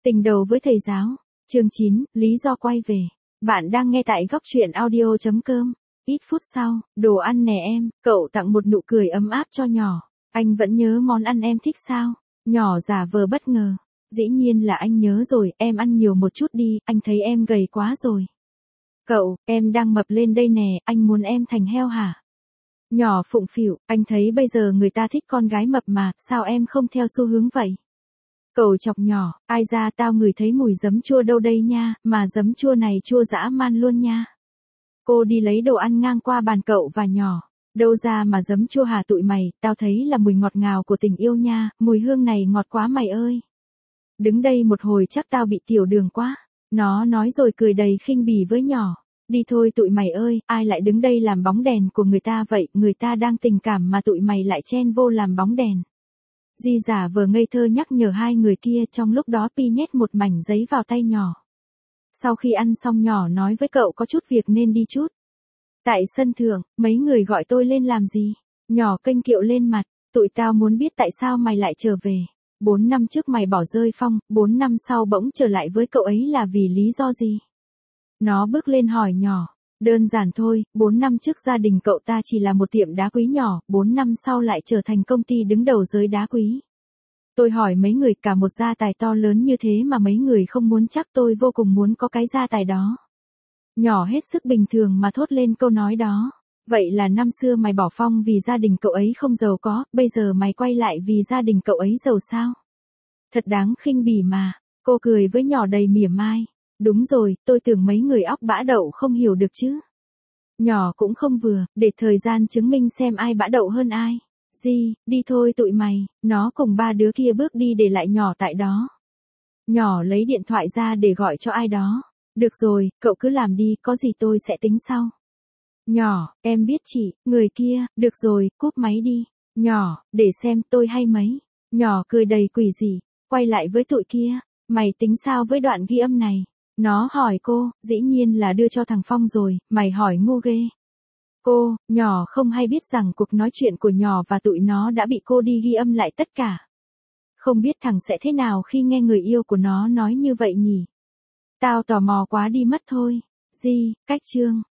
Tình đầu với thầy giáo. Chương 9, lý do quay về. Bạn đang nghe tại góc truyện audio.com. Ít phút sau, đồ ăn nè em, cậu tặng một nụ cười ấm áp cho nhỏ. Anh vẫn nhớ món ăn em thích sao? Nhỏ giả vờ bất ngờ. Dĩ nhiên là anh nhớ rồi, em ăn nhiều một chút đi, anh thấy em gầy quá rồi. Cậu, em đang mập lên đây nè, anh muốn em thành heo hả? Nhỏ phụng phịu, anh thấy bây giờ người ta thích con gái mập mà, sao em không theo xu hướng vậy? Cậu chọc nhỏ, ai ra tao ngửi thấy mùi giấm chua đâu đây nha, mà giấm chua này chua dã man luôn nha. Cô đi lấy đồ ăn ngang qua bàn cậu và nhỏ. Đâu ra mà giấm chua hả tụi mày, tao thấy là mùi ngọt ngào của tình yêu nha, mùi hương này ngọt quá mày ơi. Đứng đây một hồi chắc tao bị tiểu đường quá. Nó nói rồi cười đầy khinh bỉ với nhỏ. Đi thôi tụi mày ơi, ai lại đứng đây làm bóng đèn của người ta vậy, người ta đang tình cảm mà tụi mày lại chen vô làm bóng đèn. Di giả vờ ngây thơ nhắc nhở hai người kia, trong lúc đó Pi nhét một mảnh giấy vào tay nhỏ. Sau khi ăn xong nhỏ nói với cậu có chút việc nên đi chút. Tại sân thượng, mấy người gọi tôi lên làm gì? Nhỏ kênh kiệu lên mặt, tụi tao muốn biết tại sao mày lại trở về. 4 năm trước mày bỏ rơi Phong, 4 năm sau bỗng trở lại với cậu ấy là vì lý do gì? Nó bước lên hỏi nhỏ. Đơn giản thôi, 4 năm trước gia đình cậu ta chỉ là một tiệm đá quý nhỏ, 4 năm sau lại trở thành công ty đứng đầu giới đá quý. Tôi hỏi mấy người, cả một gia tài to lớn như thế mà mấy người không muốn, chắc tôi vô cùng muốn có cái gia tài đó. Nhỏ hết sức bình thường mà thốt lên câu nói đó. Vậy là năm xưa mày bỏ Phong vì gia đình cậu ấy không giàu có, bây giờ mày quay lại vì gia đình cậu ấy giàu sao? Thật đáng khinh bỉ mà. Cô cười với nhỏ đầy mỉa mai. Đúng rồi, tôi tưởng mấy người óc bã đậu không hiểu được chứ. Nhỏ cũng không vừa, để thời gian chứng minh xem ai bã đậu hơn ai. Đi thôi tụi mày, nó cùng ba đứa kia bước đi để lại nhỏ tại đó. Nhỏ lấy điện thoại ra để gọi cho ai đó. Được rồi, cậu cứ làm đi, có gì tôi sẽ tính sau. Nhỏ, em biết chị, người kia, được rồi, cúp máy đi. Nhỏ, để xem tôi hay mấy. Nhỏ cười đầy quỷ dị, quay lại với tụi kia. Mày tính sao với đoạn ghi âm này? Nó hỏi cô, dĩ nhiên là đưa cho thằng Phong rồi, mày hỏi ngu ghê. Cô, nhỏ không hay biết rằng cuộc nói chuyện của nhỏ và tụi nó đã bị cô đi ghi âm lại tất cả. Không biết thằng sẽ thế nào khi nghe người yêu của nó nói như vậy nhỉ? Tao tò mò quá đi mất thôi. Cách chương.